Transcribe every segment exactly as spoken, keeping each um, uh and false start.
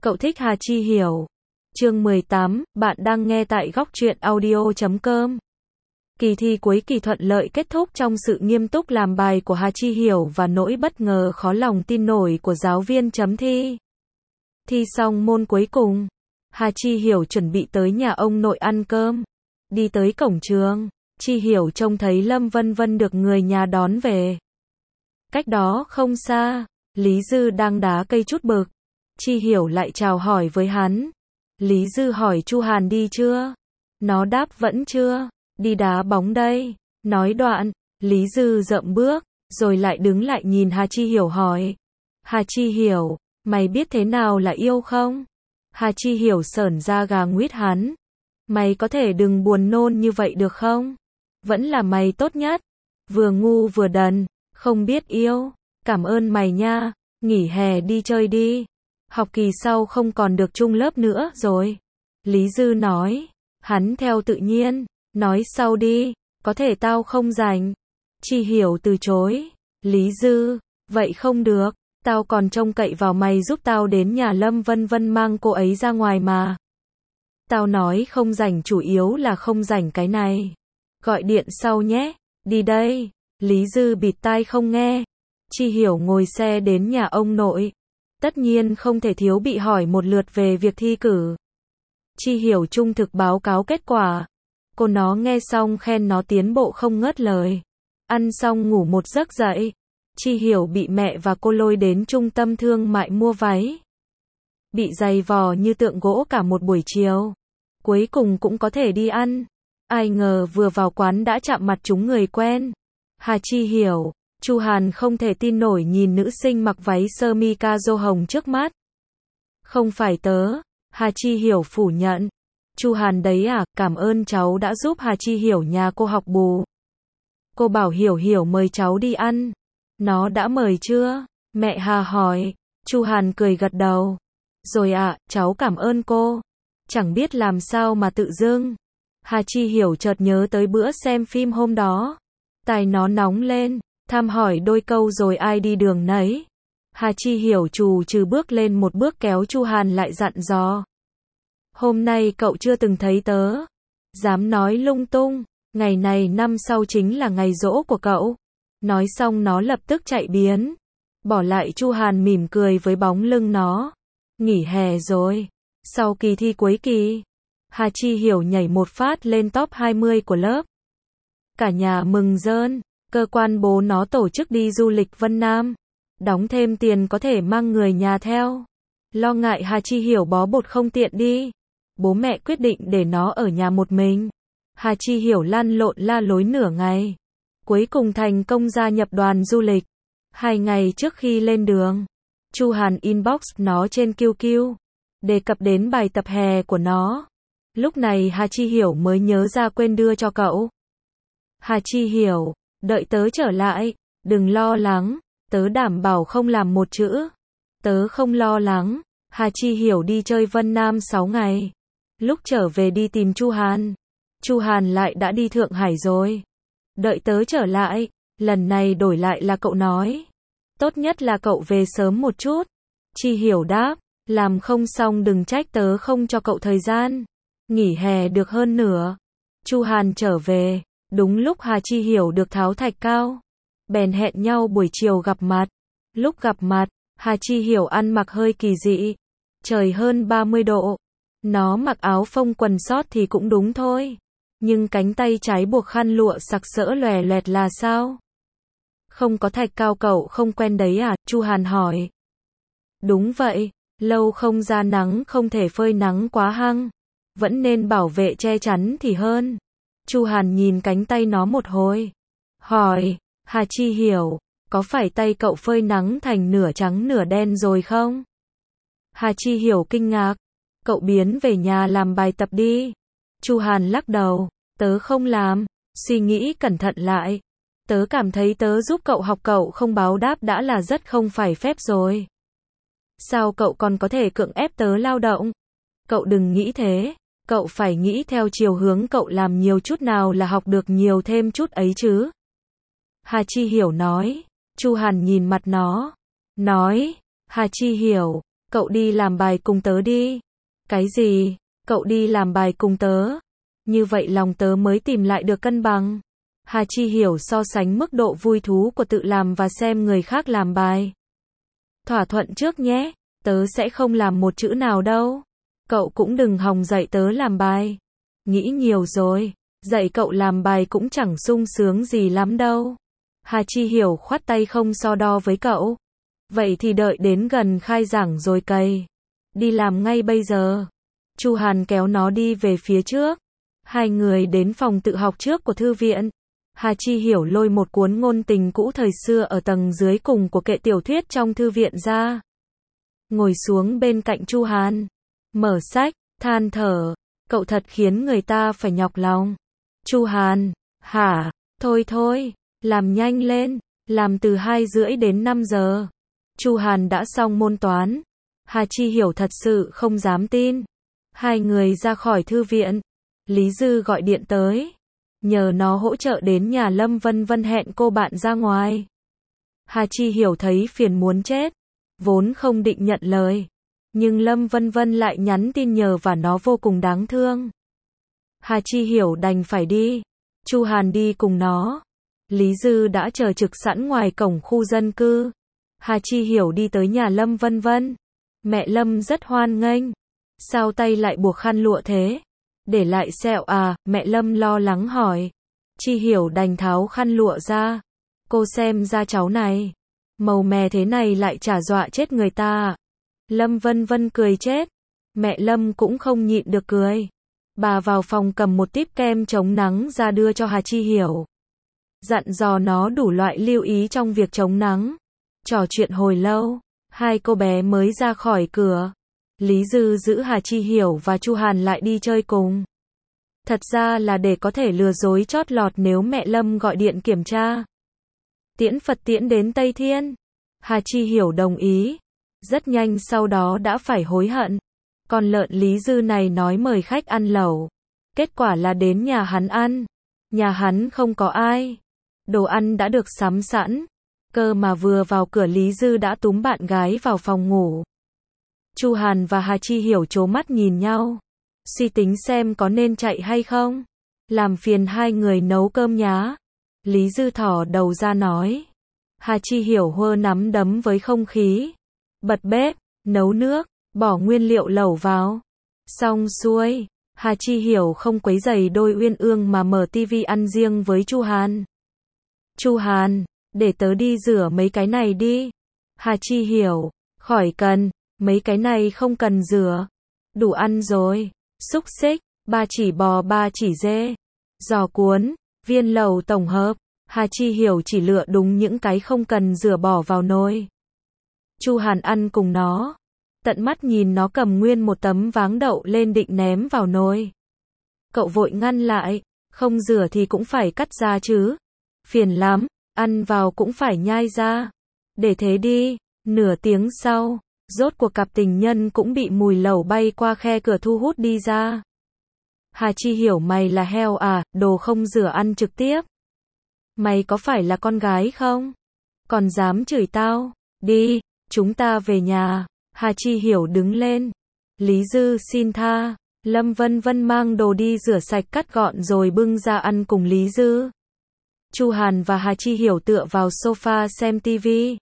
Cậu thích Hà Chi Hiểu. Chương mười tám, bạn đang nghe tại góc truyện audio chấm com. Kỳ thi cuối kỳ thuận lợi kết thúc trong sự nghiêm túc làm bài của Hà Chi Hiểu và nỗi bất ngờ khó lòng tin nổi của giáo viên chấm thi. Thi xong môn cuối cùng, Hà Chi Hiểu chuẩn bị tới nhà ông nội ăn cơm. Đi tới cổng trường, Chi Hiểu trông thấy Lâm Vân Vân được người nhà đón về. Cách đó không xa, Lý Dư đang đá cây chút bực. Chi Hiểu lại chào hỏi với hắn. Lý Dư hỏi Chu Hàn đi chưa? Nó đáp vẫn chưa, đi đá bóng đây. Nói đoạn, Lý Dư dậm bước, rồi lại đứng lại nhìn Hà Chi Hiểu hỏi. Hà Chi Hiểu, mày biết thế nào là yêu không? Hà Chi Hiểu sởn da gà nguyết hắn. Mày có thể đừng buồn nôn như vậy được không? Vẫn là mày tốt nhất. Vừa ngu vừa đần, không biết yêu. Cảm ơn mày nha, nghỉ hè đi chơi đi. Học kỳ sau không còn được chung lớp nữa rồi. Lý Dư nói. Hắn theo tự nhiên, nói sau đi, có thể tao không rảnh. Chi Hiểu từ chối. Lý Dư, vậy không được, tao còn trông cậy vào mày giúp tao đến nhà Lâm Vân Vân mang cô ấy ra ngoài mà. Tao nói không rảnh chủ yếu là không rảnh cái này. Gọi điện sau nhé, đi đây. Lý Dư bịt tai không nghe. Chi Hiểu ngồi xe đến nhà ông nội. Tất nhiên không thể thiếu bị hỏi một lượt về việc thi cử. Chi Hiểu trung thực báo cáo kết quả. Cô nó nghe xong khen nó tiến bộ không ngớt lời. Ăn xong ngủ một giấc dậy. Chi Hiểu bị mẹ và cô lôi đến trung tâm thương mại mua váy. Bị giày vò như tượng gỗ cả một buổi chiều. Cuối cùng cũng có thể đi ăn. Ai ngờ vừa vào quán đã chạm mặt chúng người quen. Hà Chi Hiểu. Chu Hàn không thể tin nổi nhìn nữ sinh mặc váy sơ mi ca rô hồng trước mắt. Không phải tớ. Hà Chi Hiểu phủ nhận. Chu Hàn đấy à, cảm ơn cháu đã giúp Hà Chi Hiểu nhà cô học bù. Cô bảo Hiểu Hiểu mời cháu đi ăn. Nó đã mời chưa? Mẹ Hà hỏi. Chu Hàn cười gật đầu. Rồi ạ, à, cháu cảm ơn cô. Chẳng biết làm sao mà tự dưng. Hà Chi Hiểu chợt nhớ tới bữa xem phim hôm đó. Tai nó nóng lên. Tham hỏi đôi câu rồi ai đi đường nấy. Hà Chi Hiểu trù trừ bước lên một bước kéo Chu Hàn lại dặn dò. Hôm nay cậu chưa từng thấy tớ. Dám nói lung tung. Ngày này năm sau chính là ngày giỗ của cậu. Nói xong nó lập tức chạy biến. Bỏ lại Chu Hàn mỉm cười với bóng lưng nó. Nghỉ hè rồi. Sau kỳ thi cuối kỳ, Hà Chi Hiểu nhảy một phát lên top hai mươi của lớp. Cả nhà mừng rơn. Cơ quan bố nó tổ chức đi du lịch Vân Nam. Đóng thêm tiền có thể mang người nhà theo. Lo ngại Hà Chi Hiểu bó bột không tiện đi. Bố mẹ quyết định để nó ở nhà một mình. Hà Chi Hiểu lăn lộn la lối nửa ngày. Cuối cùng thành công gia nhập đoàn du lịch. Hai ngày trước khi lên đường, Chu Hàn inbox nó trên Q Q. Đề cập đến bài tập hè của nó. Lúc này Hà Chi Hiểu mới nhớ ra quên đưa cho cậu. Hà Chi Hiểu. Đợi tớ trở lại, đừng lo lắng, tớ đảm bảo không làm một chữ. Tớ không lo lắng. Hà Chi Hiểu đi chơi Vân Nam sáu ngày. Lúc trở về đi tìm Chu Hàn. Chu Hàn lại đã đi Thượng Hải rồi. Đợi tớ trở lại, lần này đổi lại là cậu nói. Tốt nhất là cậu về sớm một chút. Chi Hiểu đáp, làm không xong đừng trách tớ không cho cậu thời gian. Nghỉ hè được hơn nửa. Chu Hàn trở về. Đúng lúc Hà Chi Hiểu được tháo thạch cao. Bèn hẹn nhau buổi chiều gặp mặt. Lúc gặp mặt, Hà Chi Hiểu ăn mặc hơi kỳ dị. Trời hơn ba mươi độ. Nó mặc áo phông quần sót thì cũng đúng thôi. Nhưng cánh tay trái buộc khăn lụa sặc sỡ lòe loẹt là sao? Không có thạch cao cậu không quen đấy à? Chu Hàn hỏi. Đúng vậy, lâu không ra nắng không thể phơi nắng quá hăng. Vẫn nên bảo vệ che chắn thì hơn. Chu Hàn nhìn cánh tay nó một hồi. Hỏi, Hà Chi Hiểu, có phải tay cậu phơi nắng thành nửa trắng nửa đen rồi không? Hà Chi Hiểu kinh ngạc. Cậu biến về nhà làm bài tập đi. Chu Hàn lắc đầu. Tớ không làm. Suy nghĩ cẩn thận lại. Tớ cảm thấy tớ giúp cậu học cậu không báo đáp đã là rất không phải phép rồi. Sao cậu còn có thể cưỡng ép tớ lao động? Cậu đừng nghĩ thế. Cậu phải nghĩ theo chiều hướng cậu làm nhiều chút nào là học được nhiều thêm chút ấy chứ. Hà Chi Hiểu nói. Chu Hàn nhìn mặt nó. Nói. Hà Chi Hiểu. Cậu đi làm bài cùng tớ đi. Cái gì? Cậu đi làm bài cùng tớ? Như vậy lòng tớ mới tìm lại được cân bằng. Hà Chi Hiểu so sánh mức độ vui thú của tự làm và xem người khác làm bài. Thỏa thuận trước nhé, tớ sẽ không làm một chữ nào đâu. Cậu cũng đừng hòng dạy tớ làm bài. Nghĩ nhiều rồi, dạy cậu làm bài cũng chẳng sung sướng gì lắm đâu. Hà Chi Hiểu khoát tay không so đo với cậu. Vậy thì đợi đến gần khai giảng rồi cày. Đi làm ngay bây giờ. Chu Hàn kéo nó đi về phía trước. Hai người đến phòng tự học trước của thư viện. Hà Chi Hiểu lôi một cuốn ngôn tình cũ thời xưa ở tầng dưới cùng của kệ tiểu thuyết trong thư viện ra. Ngồi xuống bên cạnh Chu Hàn. Mở sách, than thở. Cậu thật khiến người ta phải nhọc lòng. Chu Hàn, hả? Thôi thôi, làm nhanh lên. Làm từ hai rưỡi đến năm giờ. Chu Hàn đã xong môn toán. Hà Chi Hiểu thật sự không dám tin. Hai người ra khỏi thư viện. Lý Dư gọi điện tới. Nhờ nó hỗ trợ đến nhà Lâm Vân Vân hẹn cô bạn ra ngoài. Hà Chi Hiểu thấy phiền muốn chết. Vốn không định nhận lời. Nhưng Lâm Vân Vân lại nhắn tin nhờ và nó vô cùng đáng thương. Hà Chi Hiểu đành phải đi. Chu Hàn đi cùng nó. Lý Dư đã chờ trực sẵn ngoài cổng khu dân cư. Hà Chi Hiểu đi tới nhà Lâm Vân Vân. Mẹ Lâm rất hoan nghênh. Sao tay lại buộc khăn lụa thế? Để lại sẹo à? Mẹ Lâm lo lắng hỏi. Chi Hiểu đành tháo khăn lụa ra. Cô xem da cháu này. Màu mè thế này lại chả dọa chết người ta. Lâm Vân Vân cười chết. Mẹ Lâm cũng không nhịn được cười. Bà vào phòng cầm một típ kem chống nắng ra đưa cho Hà Chi Hiểu. Dặn dò nó đủ loại lưu ý trong việc chống nắng. Trò chuyện hồi lâu, hai cô bé mới ra khỏi cửa. Lý Dư giữ Hà Chi Hiểu và Chu Hàn lại đi chơi cùng. Thật ra là để có thể lừa dối chót lọt nếu mẹ Lâm gọi điện kiểm tra. Tiễn Phật tiễn đến Tây Thiên. Hà Chi Hiểu đồng ý. Rất nhanh sau đó đã phải hối hận. Con lợn Lý Dư này nói mời khách ăn lẩu. Kết quả là đến nhà hắn ăn. Nhà hắn không có ai. Đồ ăn đã được sắm sẵn. Cơ mà vừa vào cửa Lý Dư đã túm bạn gái vào phòng ngủ. Chu Hàn và Hà Chi Hiểu trố mắt nhìn nhau. Suy tính xem có nên chạy hay không. Làm phiền hai người nấu cơm nhá. Lý Dư thỏ đầu ra nói. Hà Chi Hiểu hơ nắm đấm với không khí. Bật bếp, nấu nước, bỏ nguyên liệu lẩu vào. Xong xuôi, Hà Chi Hiểu không quấy rầy đôi uyên ương mà mở tivi ăn riêng với Chu Hàn. Chu Hàn, để tớ đi rửa mấy cái này đi. Hà Chi Hiểu, khỏi cần, mấy cái này không cần rửa. Đủ ăn rồi. Xúc xích, ba chỉ bò ba chỉ dê. Giò cuốn, viên lẩu tổng hợp. Hà Chi Hiểu chỉ lựa đúng những cái không cần rửa bỏ vào nồi. Chu Hàn ăn cùng nó. Tận mắt nhìn nó cầm nguyên một tấm váng đậu lên định ném vào nồi. Cậu vội ngăn lại. Không rửa thì cũng phải cắt ra chứ. Phiền lắm, ăn vào cũng phải nhai ra. Để thế đi. Nửa tiếng sau, rốt cuộc cặp tình nhân cũng bị mùi lẩu bay qua khe cửa thu hút đi ra. Hà Chi Hiểu mày là heo à, đồ không rửa ăn trực tiếp. Mày có phải là con gái không? Còn dám chửi tao? Đi, chúng ta về nhà. Hà Chi Hiểu đứng lên. Lý Dư xin tha. Lâm Vân Vân mang đồ đi rửa sạch cắt gọn rồi bưng ra ăn cùng Lý Dư. Chu Hàn và Hà Chi Hiểu tựa vào sofa xem tivi.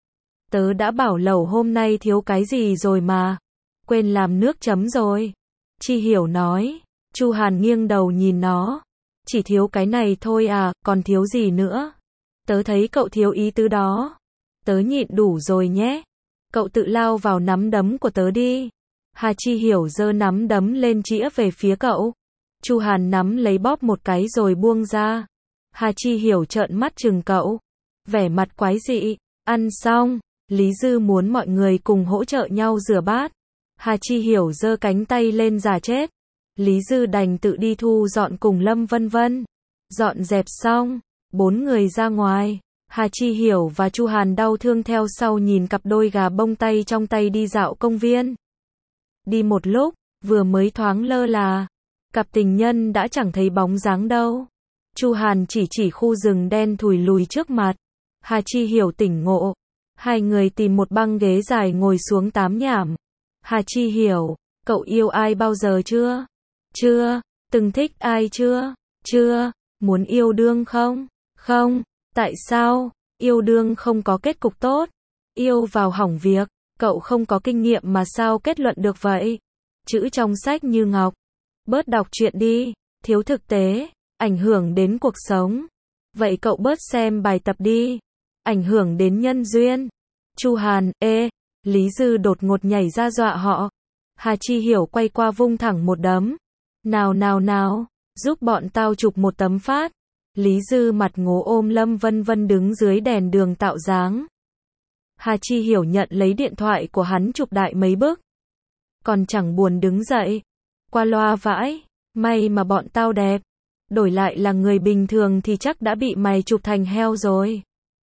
Tớ đã bảo lẩu hôm nay thiếu cái gì rồi mà. Quên làm nước chấm rồi. Chi Hiểu nói. Chu Hàn nghiêng đầu nhìn nó. Chỉ thiếu cái này thôi à, còn thiếu gì nữa? Tớ thấy cậu thiếu ý tứ đó. Tớ nhịn đủ rồi nhé. Cậu tự lao vào nắm đấm của tớ đi. Hà Chi Hiểu giơ nắm đấm lên chĩa về phía cậu. Chu Hàn nắm lấy bóp một cái rồi buông ra. Hà Chi Hiểu trợn mắt chừng cậu. Vẻ mặt quái dị. Ăn xong, Lý Dư muốn mọi người cùng hỗ trợ nhau rửa bát. Hà Chi Hiểu giơ cánh tay lên giả chết. Lý Dư đành tự đi thu dọn cùng Lâm Vân Vân. Dọn dẹp xong, bốn người ra ngoài. Hà Chi Hiểu và Chu Hàn đau thương theo sau nhìn cặp đôi gà bông tay trong tay đi dạo công viên. Đi một lúc, vừa mới thoáng lơ là, cặp tình nhân đã chẳng thấy bóng dáng đâu. Chu Hàn chỉ chỉ khu rừng đen thùi lùi trước mặt. Hà Chi Hiểu tỉnh ngộ. Hai người tìm một băng ghế dài ngồi xuống tám nhảm. Hà Chi Hiểu, cậu yêu ai bao giờ chưa? Chưa. Từng thích ai chưa? Chưa. Muốn yêu đương không? Không. Tại sao? Yêu đương không có kết cục tốt. Yêu vào hỏng việc. Cậu không có kinh nghiệm mà sao kết luận được vậy? Chữ trong sách như ngọc. Bớt đọc truyện đi. Thiếu thực tế. Ảnh hưởng đến cuộc sống. Vậy cậu bớt xem bài tập đi. Ảnh hưởng đến nhân duyên. Chu Hàn, ê. Lý Dư đột ngột nhảy ra dọa họ. Hà Chi Hiểu quay qua vung thẳng một đấm. Nào nào nào, giúp bọn tao chụp một tấm phát. Lý Dư mặt ngố ôm Lâm Vân Vân đứng dưới đèn đường tạo dáng. Hà Chi Hiểu nhận lấy điện thoại của hắn chụp đại mấy bức. Còn chẳng buồn đứng dậy. Qua loa vãi, may mà bọn tao đẹp. Đổi lại là người bình thường thì chắc đã bị mày chụp thành heo rồi.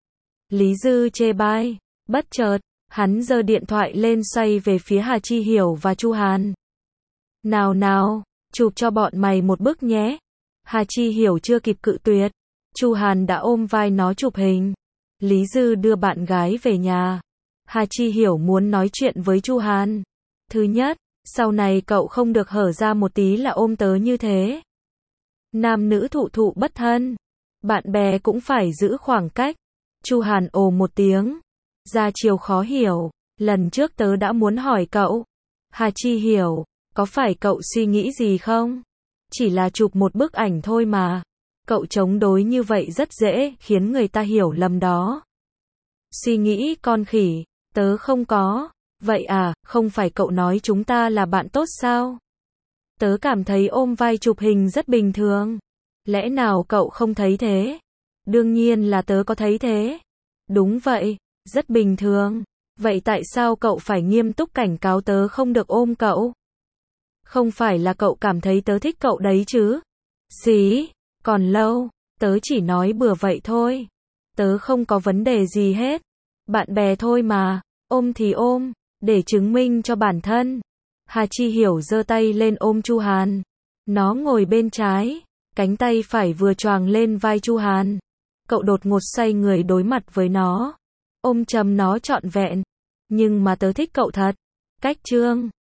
Lý Dư chê bai, bất chợt, hắn giơ điện thoại lên xoay về phía Hà Chi Hiểu và Chu Hàn. Nào nào, chụp cho bọn mày một bức nhé. Hà Chi Hiểu chưa kịp cự tuyệt. Chu Hàn đã ôm vai nó chụp hình. Lý Dư đưa bạn gái về nhà. Hà Chi Hiểu muốn nói chuyện với Chu Hàn. Thứ nhất, sau này cậu không được hở ra một tí là ôm tớ như thế. Nam nữ thụ thụ bất thân. Bạn bè cũng phải giữ khoảng cách. Chu Hàn ồ một tiếng. Ra chiều khó hiểu. Lần trước tớ đã muốn hỏi cậu. Hà Chi Hiểu, có phải cậu suy nghĩ gì không? Chỉ là chụp một bức ảnh thôi mà. Cậu chống đối như vậy rất dễ khiến người ta hiểu lầm đó. Suy nghĩ con khỉ, tớ không có. Vậy à, không phải cậu nói chúng ta là bạn tốt sao? Tớ cảm thấy ôm vai chụp hình rất bình thường. Lẽ nào cậu không thấy thế? Đương nhiên là tớ có thấy thế. Đúng vậy, rất bình thường. Vậy tại sao cậu phải nghiêm túc cảnh cáo tớ không được ôm cậu? Không phải là cậu cảm thấy tớ thích cậu đấy chứ? Xí, còn lâu, tớ chỉ nói bừa vậy thôi. Tớ không có vấn đề gì hết. Bạn bè thôi mà, ôm thì ôm, để chứng minh cho bản thân. Hà Chi Hiểu giơ tay lên ôm Chu Hàn. Nó ngồi bên trái, cánh tay phải vừa choàng lên vai Chu Hàn. Cậu đột ngột xoay người đối mặt với nó. Ôm chầm nó trọn vẹn. Nhưng mà tớ thích cậu thật. Cách chương